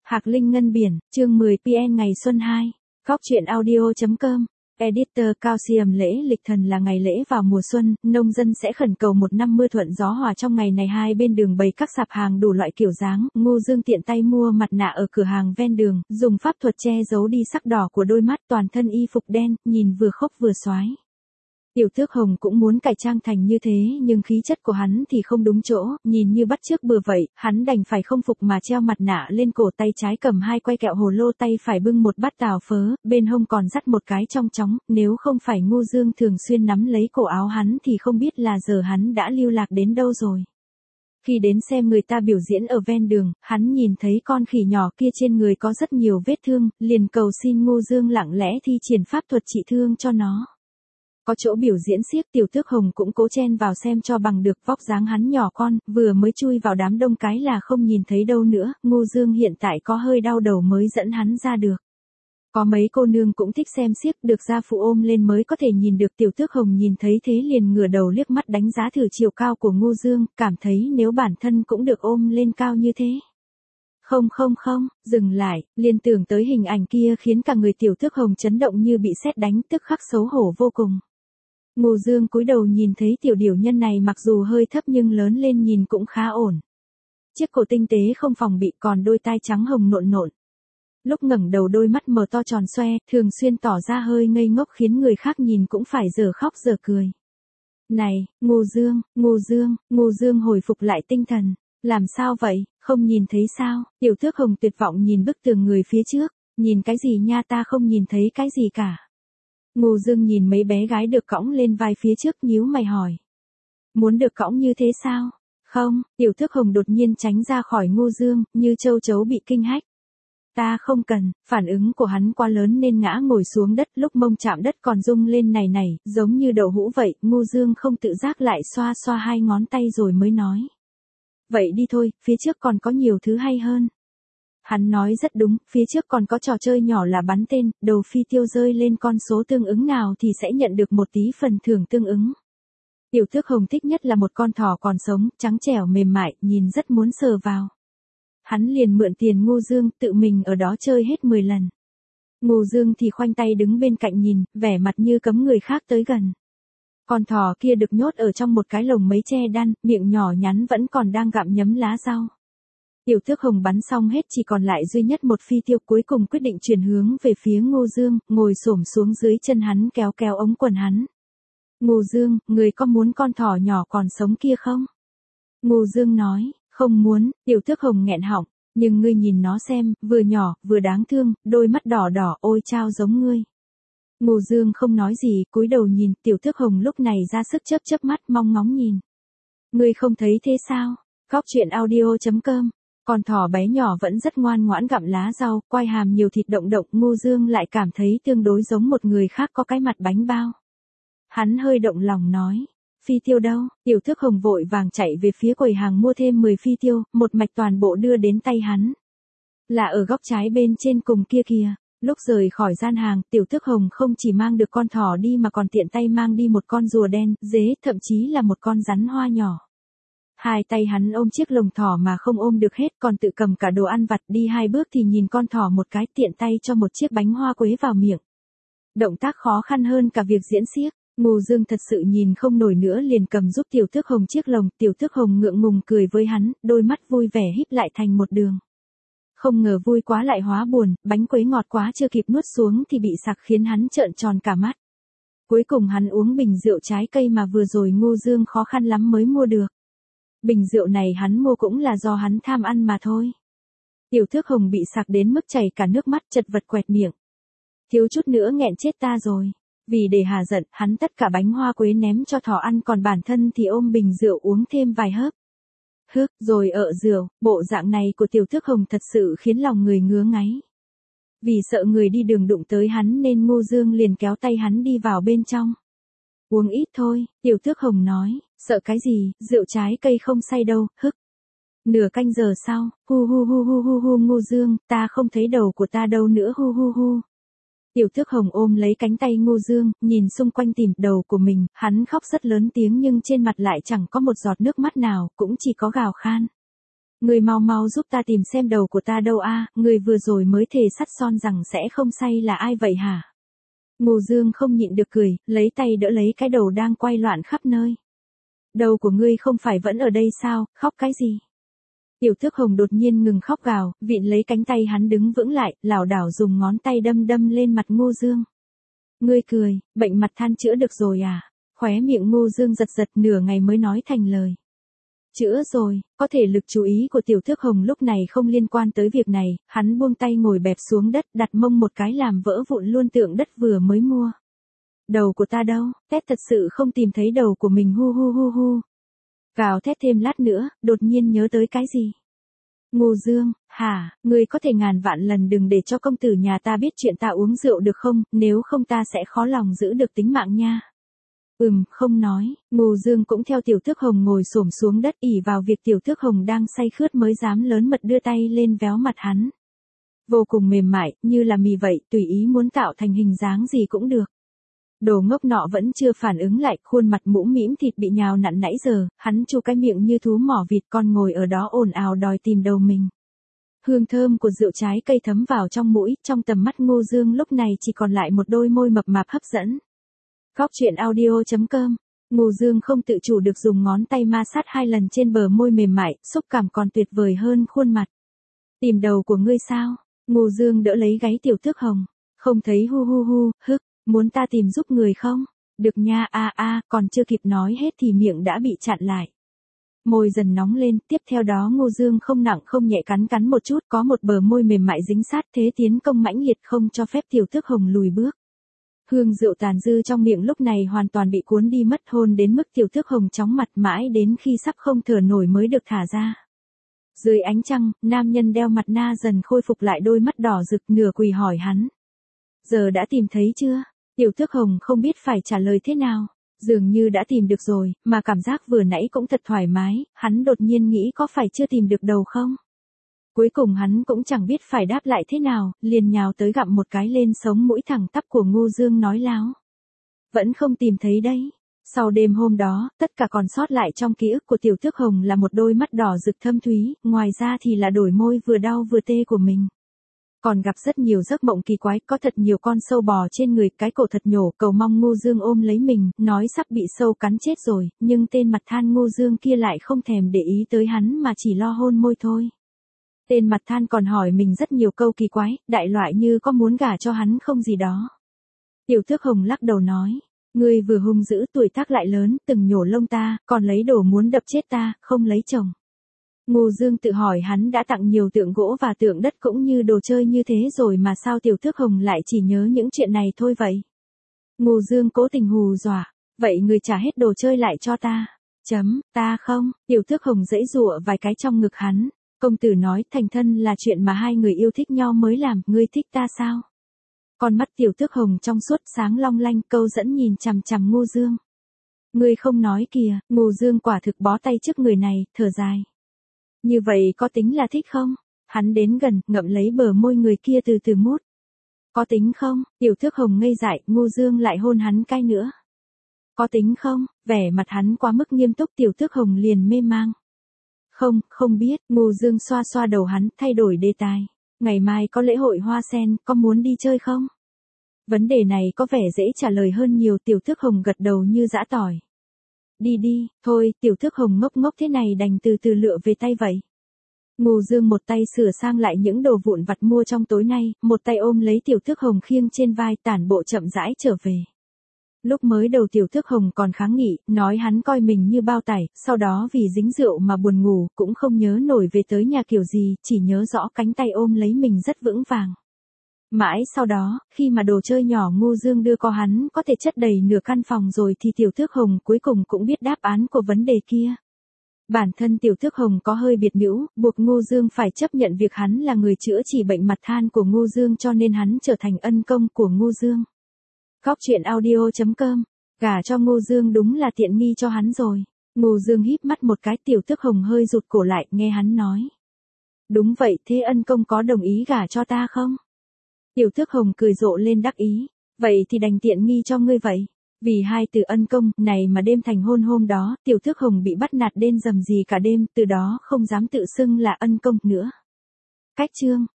Hạc Linh Ngân Biển, chương 10 PN ngày Xuân 2. Góc truyện audio.com. Editor Calcium lễ lịch thần là ngày lễ vào mùa xuân, nông dân sẽ khẩn cầu một năm mưa thuận gió hòa trong ngày này. Hai bên đường bày các sạp hàng đủ loại kiểu dáng, Ngô Dương tiện tay mua mặt nạ ở cửa hàng ven đường, dùng pháp thuật che giấu đi sắc đỏ của đôi mắt, toàn thân y phục đen, nhìn vừa khốc vừa xoái. Tiểu Tước Hồng cũng muốn cải trang thành như thế, nhưng khí chất của hắn thì không đúng chỗ, nhìn như bắt chước bừa vậy, hắn đành phải không phục mà treo mặt nạ lên cổ, tay trái cầm 2 que kẹo hồ lô, tay phải bưng một bát tàu phớ, bên hông còn dắt một cái trong chóng, nếu không phải Ngô Dương thường xuyên nắm lấy cổ áo hắn thì không biết là giờ hắn đã lưu lạc đến đâu rồi. Khi đến xem người ta biểu diễn ở ven đường, hắn nhìn thấy con khỉ nhỏ kia trên người có rất nhiều vết thương, liền cầu xin Ngô Dương lặng lẽ thi triển pháp thuật trị thương cho nó. Có chỗ biểu diễn xiếc, Tiểu Tước Hồng cũng cố chen vào xem cho bằng được, vóc dáng hắn nhỏ con, vừa mới chui vào đám đông cái là không nhìn thấy đâu nữa, Ngô Dương hiện tại có hơi đau đầu mới dẫn hắn ra được. Có mấy cô nương cũng thích xem xiếc, được gia phụ ôm lên mới có thể nhìn được. Tiểu Tước Hồng nhìn thấy thế liền ngửa đầu liếc mắt đánh giá thử chiều cao của Ngô Dương, cảm thấy nếu bản thân cũng được ôm lên cao như thế. Không, dừng lại, liên tưởng tới hình ảnh kia khiến cả người Tiểu Tước Hồng chấn động như bị sét đánh, tức khắc xấu hổ vô cùng. Ngô Dương cúi đầu nhìn thấy tiểu điểu nhân này mặc dù hơi thấp nhưng lớn lên nhìn cũng khá ổn. Chiếc cổ tinh tế không phòng bị, còn đôi tai trắng hồng nộn nộn. Lúc ngẩng đầu đôi mắt mở to tròn xoe, thường xuyên tỏ ra hơi ngây ngốc khiến người khác nhìn cũng phải dở khóc dở cười. Này, Ngô Dương hồi phục lại tinh thần. Làm sao vậy, không nhìn thấy sao? Tiểu Tước Hồng tuyệt vọng nhìn bức tường người phía trước. Nhìn cái gì nha, ta không nhìn thấy cái gì cả. Ngô Dương nhìn mấy bé gái được cõng lên vai phía trước, nhíu mày hỏi. Muốn được cõng như thế sao? Không, Tiểu Tước Hồng đột nhiên tránh ra khỏi Ngô Dương, như châu chấu bị kinh hách. Ta không cần, phản ứng của hắn quá lớn nên ngã ngồi xuống đất, lúc mông chạm đất còn rung lên này, giống như đậu hũ vậy. Ngô Dương không tự giác lại xoa xoa 2 ngón tay rồi mới nói. Vậy đi thôi, phía trước còn có nhiều thứ hay hơn. Hắn nói rất đúng, phía trước còn có trò chơi nhỏ là bắn tên, đầu phi tiêu rơi lên con số tương ứng nào thì sẽ nhận được một tí phần thưởng tương ứng. Tiểu Tước Hồng thích nhất là một con thỏ còn sống, trắng trẻo mềm mại, nhìn rất muốn sờ vào. Hắn liền mượn tiền Ngô Dương, tự mình ở đó chơi hết 10 lần. Ngô Dương thì khoanh tay đứng bên cạnh nhìn, vẻ mặt như cấm người khác tới gần. Con thỏ kia được nhốt ở trong một cái lồng mấy tre đan, miệng nhỏ nhắn vẫn còn đang gặm nhấm lá rau. Tiểu Tước Hồng bắn xong hết, chỉ còn lại duy nhất một phi tiêu, cuối cùng quyết định chuyển hướng về phía Ngô Dương, ngồi xổm xuống dưới chân hắn kéo kéo ống quần hắn. Ngô Dương, người có muốn con thỏ nhỏ còn sống kia không? Ngô Dương nói, không muốn. Tiểu Tước Hồng nghẹn họng, nhưng ngươi nhìn nó xem, vừa nhỏ, vừa đáng thương, đôi mắt đỏ đỏ, ôi chao giống ngươi. Ngô Dương không nói gì, cúi đầu nhìn. Tiểu Tước Hồng lúc này ra sức chớp mắt mong ngóng nhìn. Ngươi không thấy thế sao? Góc truyện audio.com. Con thỏ bé nhỏ vẫn rất ngoan ngoãn gặm lá rau, quai hàm nhiều thịt động, Ngô Dương lại cảm thấy tương đối giống một người khác có cái mặt bánh bao. Hắn hơi động lòng nói, phi tiêu đâu? Tiểu Tước Hồng vội vàng chạy về phía quầy hàng mua thêm 10 phi tiêu, một mạch toàn bộ đưa đến tay hắn. Là ở góc trái bên trên cùng kia kìa. Lúc rời khỏi gian hàng, Tiểu Tước Hồng không chỉ mang được con thỏ đi mà còn tiện tay mang đi một con rùa đen, dế, thậm chí là một con rắn hoa nhỏ. 2 tay hắn ôm chiếc lồng thỏ mà không ôm được hết, còn tự cầm cả đồ ăn vặt, đi 2 bước thì nhìn con thỏ một cái, tiện tay cho một chiếc bánh hoa quế vào miệng. Động tác khó khăn hơn cả việc diễn xiếc. Ngô Dương thật sự nhìn không nổi nữa liền cầm giúp Tiểu Tước Hồng chiếc lồng. Tiểu Tước Hồng ngượng ngùng cười với hắn, đôi mắt vui vẻ híp lại thành một đường. Không ngờ vui quá lại hóa buồn, bánh quế ngọt quá chưa kịp nuốt xuống thì bị sặc khiến hắn trợn tròn cả mắt. Cuối cùng hắn uống bình rượu trái cây mà vừa rồi Ngô Dương khó khăn lắm mới mua được. Bình rượu này hắn mua cũng là do hắn tham ăn mà thôi. Tiểu Tước Hồng bị sặc đến mức chảy cả nước mắt, chật vật quẹt miệng. Thiếu chút nữa nghẹn chết ta rồi. Vì để hà giận, hắn tất cả bánh hoa quế ném cho thỏ ăn, còn bản thân thì ôm bình rượu uống thêm vài hớp. Rồi rượu, bộ dạng này của Tiểu Tước Hồng thật sự khiến lòng người ngứa ngáy. Vì sợ người đi đường đụng tới hắn nên Ngô Dương liền kéo tay hắn đi vào bên trong. Uống ít thôi, Tiểu Tước Hồng nói, sợ cái gì, rượu trái cây không say đâu. Nửa canh giờ sau, hu Ngô Dương, ta không thấy đầu của ta đâu nữa, hu. Tiểu Tước Hồng ôm lấy cánh tay Ngô Dương, nhìn xung quanh tìm đầu của mình, hắn khóc rất lớn tiếng nhưng trên mặt lại chẳng có một giọt nước mắt nào, cũng chỉ có gào khan. Ngươi mau mau giúp ta tìm xem đầu của ta đâu a, ngươi vừa rồi mới thề sắt son rằng sẽ không say là ai vậy hả? Ngô Dương không nhịn được cười, lấy tay đỡ lấy cái đầu đang quay loạn khắp nơi. Đầu của ngươi không phải vẫn ở đây sao, khóc cái gì? Tiểu Tước Hồng đột nhiên ngừng khóc gào, vịn lấy cánh tay hắn đứng vững lại, lảo đảo dùng ngón tay đâm đâm lên mặt Ngô Dương. Ngươi cười, bệnh mặt than chữa được rồi à? Khóe miệng Ngô Dương giật giật nửa ngày mới nói thành lời. Chữa rồi, có thể lực chú ý của Tiểu Tước Hồng lúc này không liên quan tới việc này, hắn buông tay ngồi bẹp xuống đất đặt mông một cái làm vỡ vụn luôn tượng đất vừa mới mua. Đầu của ta đâu, Tét thật sự không tìm thấy đầu của mình hu hu hu hu. Gào thét thêm lát nữa, đột nhiên nhớ tới cái gì. Ngô Dương, hả, ngươi có thể ngàn vạn lần đừng để cho công tử nhà ta biết chuyện ta uống rượu được không, nếu không ta sẽ khó lòng giữ được tính mạng nha. Không nói, Ngô Dương cũng theo Tiểu Tước Hồng ngồi xổm xuống đất ỉ vào việc Tiểu Tước Hồng đang say khướt mới dám lớn mật đưa tay lên véo mặt hắn. Vô cùng mềm mại, như là mì vậy, tùy ý muốn tạo thành hình dáng gì cũng được. Đồ ngốc nọ vẫn chưa phản ứng lại, khuôn mặt mũm mĩm thịt bị nhào nặn nãy giờ, hắn chu cái miệng như thú mỏ vịt con ngồi ở đó ồn ào đòi tìm đầu mình. Hương thơm của rượu trái cây thấm vào trong mũi, trong tầm mắt Ngô Dương lúc này chỉ còn lại một đôi môi mập mạp hấp dẫn. Góc truyện audio.com. Ngô Dương không tự chủ được dùng ngón tay ma sát 2 lần trên bờ môi mềm mại, xúc cảm còn tuyệt vời hơn khuôn mặt. Tìm đầu của ngươi sao? Ngô Dương đỡ lấy gáy Tiểu Tước Hồng. Không thấy hu hu hu, hức, muốn ta tìm giúp người không? Được nha, còn chưa kịp nói hết thì miệng đã bị chặn lại. Môi dần nóng lên, tiếp theo đó Ngô Dương không nặng không nhẹ cắn một chút, có một bờ môi mềm mại dính sát thế tiến công mãnh liệt không cho phép Tiểu Tước Hồng lùi bước. Hương rượu tàn dư trong miệng lúc này hoàn toàn bị cuốn đi mất hôn đến mức Tiểu Tước Hồng chóng mặt mãi đến khi sắp không thở nổi mới được thả ra. Dưới ánh trăng, nam nhân đeo mặt na dần khôi phục lại đôi mắt đỏ rực nửa quỳ hỏi hắn. Giờ đã tìm thấy chưa? Tiểu Tước Hồng không biết phải trả lời thế nào. Dường như đã tìm được rồi, mà cảm giác vừa nãy cũng thật thoải mái, hắn đột nhiên nghĩ có phải chưa tìm được đầu không? Cuối cùng hắn cũng chẳng biết phải đáp lại thế nào, liền nhào tới gặm một cái lên sống mũi thẳng tắp của Ngô Dương nói láo. Vẫn không tìm thấy đấy. Sau đêm hôm đó, tất cả còn sót lại trong ký ức của Tiểu Tước Hồng là một đôi mắt đỏ rực thâm thúy, ngoài ra thì là đổi môi vừa đau vừa tê của mình. Còn gặp rất nhiều giấc mộng kỳ quái, có thật nhiều con sâu bò trên người, cái cổ thật nhổ, cầu mong Ngô Dương ôm lấy mình, nói sắp bị sâu cắn chết rồi, nhưng tên mặt than Ngô Dương kia lại không thèm để ý tới hắn mà chỉ lo hôn môi thôi. Tên mặt than còn hỏi mình rất nhiều câu kỳ quái, đại loại như có muốn gả cho hắn không gì đó. Tiểu Tước Hồng lắc đầu nói, ngươi vừa hung dữ tuổi tác lại lớn, từng nhổ lông ta, còn lấy đồ muốn đập chết ta, không lấy chồng. Ngô Dương tự hỏi hắn đã tặng nhiều tượng gỗ và tượng đất cũng như đồ chơi như thế rồi mà sao Tiểu Tước Hồng lại chỉ nhớ những chuyện này thôi vậy? Ngô Dương cố tình hù dọa, vậy người trả hết đồ chơi lại cho ta. Ta không, Tiểu Tước Hồng giãy giụa vài cái trong ngực hắn. Công tử nói thành thân là chuyện mà hai người yêu thích nhau mới làm, ngươi thích ta sao? Con mắt Tiểu Tước Hồng trong suốt sáng long lanh, câu dẫn nhìn chằm chằm Ngô Dương. Ngươi không nói kìa, Ngô Dương quả thực bó tay trước người này, thở dài. Như vậy có tính là thích không? Hắn đến gần, ngậm lấy bờ môi người kia từ từ mút. Có tính không? Tiểu Tước Hồng ngây dại, Ngô Dương lại hôn hắn cái nữa. Có tính không? Vẻ mặt hắn quá mức nghiêm túc, Tiểu Tước Hồng liền mê mang. Không biết, Ngô Dương xoa xoa đầu hắn, thay đổi đề tài. Ngày mai có lễ hội hoa sen, có muốn đi chơi không? Vấn đề này có vẻ dễ trả lời hơn nhiều, Tiểu Tước Hồng gật đầu như giã tỏi. Đi, thôi, Tiểu Tước Hồng ngốc thế này đành từ từ lựa về tay vậy. Ngô Dương một tay sửa sang lại những đồ vụn vặt mua trong tối nay, một tay ôm lấy Tiểu Tước Hồng khiêng trên vai tản bộ chậm rãi trở về. Lúc mới đầu Tiểu Tước Hồng còn kháng nghị, nói hắn coi mình như bao tải, sau đó vì dính rượu mà buồn ngủ, cũng không nhớ nổi về tới nhà kiểu gì, chỉ nhớ rõ cánh tay ôm lấy mình rất vững vàng. Mãi sau đó, khi mà đồ chơi nhỏ Ngô Dương đưa có hắn có thể chất đầy nửa căn phòng rồi thì Tiểu Tước Hồng cuối cùng cũng biết đáp án của vấn đề kia. Bản thân Tiểu Tước Hồng có hơi biệt nữ, buộc Ngô Dương phải chấp nhận việc hắn là người chữa trị bệnh mặt than của Ngô Dương cho nên hắn trở thành ân công của Ngô Dương. Góc truyện audio.com, gả cho Ngô Dương đúng là tiện nghi cho hắn rồi. Ngô Dương híp mắt một cái, Tiểu Tước Hồng hơi rụt cổ lại, nghe hắn nói. Đúng vậy, thế ân công có đồng ý gả cho ta không? Tiểu Tước Hồng cười rộ lên đắc ý, vậy thì đành tiện nghi cho ngươi vậy. Vì hai từ ân công này mà đêm thành hôn hôm đó, Tiểu Thước Hồng bị bắt nạt đến rầm rì cả đêm, từ đó không dám tự xưng là ân công nữa. Cách chương